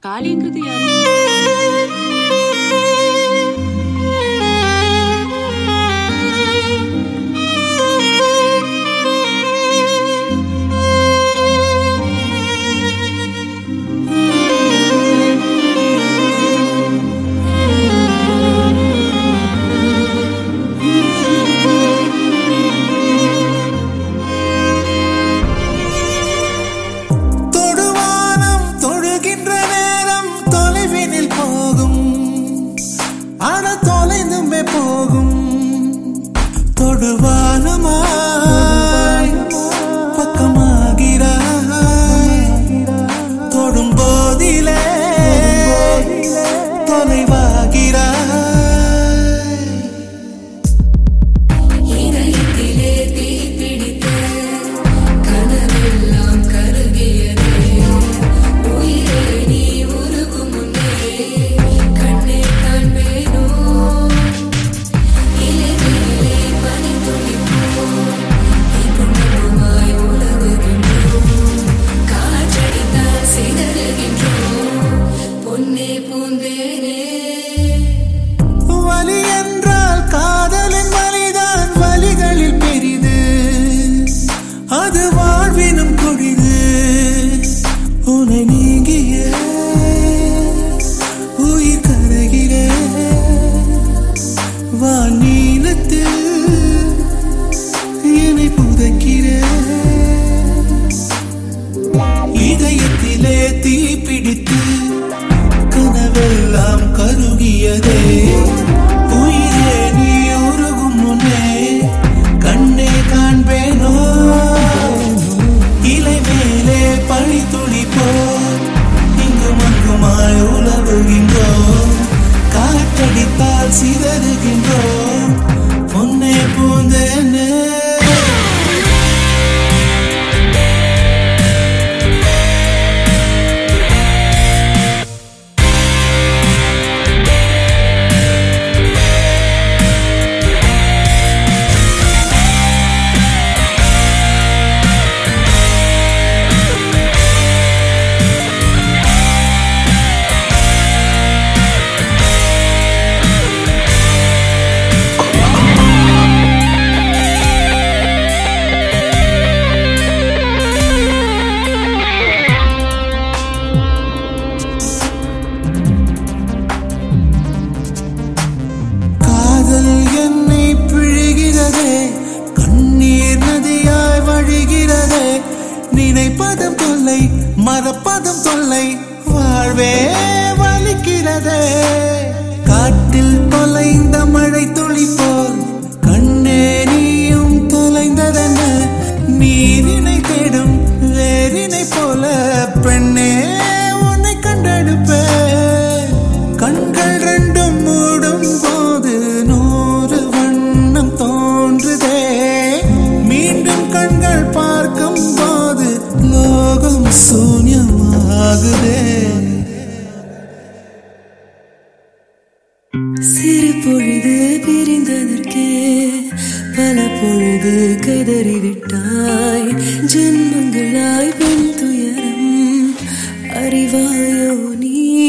காளிங்கிறது யாரு? போகும் தொடுவானமாய் பக்கமாகிறாய் தொடும் போதிலே தொலைவாகிறாய் இதயத்திலே தீ பிடித்த கனவெல்லாம் கருகியதே உயிரே நீ உருகும் முன்னே கண்ணே காண்பேனோ வலி என்றால் காதலின் வலிதான் வலிகளில் பெரிது அது வாழ்வினும் கொடிது உன்னை நீங்கிய உயிர் கரைகிற வானீலத்தில் என்னை புதைக்கிற இதயத்திலே தீ பிடித்து கனவெல்லாம் கருகியதே உயிரே நீ உருகும் முன்னே கண்ணே காண்பேனோ இலை மேலே பனி துளிப்போ இங்கும் அங்குமாய் உலவுகின்றோம் காற்றடித்தால் சிதறுகின்றோம் பொன்னே பூந்தேனே என்னை பிழிகிறதே கண்ணீர் நதியாய் வழிகிறதே நினைப்பதும் தொல்லை மறப்பதும் தொல்லை வாழ்வே வலிக்கிறதே காட்டில் தொலைந்த மழை துளி போல் கண்ணே நீயும் தொலைந்ததென நீரினை தேடும் வேரினை போல பெண்ணே உன்னை கண்டெடுப்பே கண்கள் ரெண்டும் மூடும் போது நூறு வண்ணம் தோன்றுதே மீண்டும் கண்கள் பார்க்கும் போது லோகம் சூன்யமாகுதே சிறு பொழுது பிரிந்ததற்கே பல பொழுது கதறிவிட்டாய் ஜென்மங்களாய் பெண் துயரம் அறிவாயோ நீ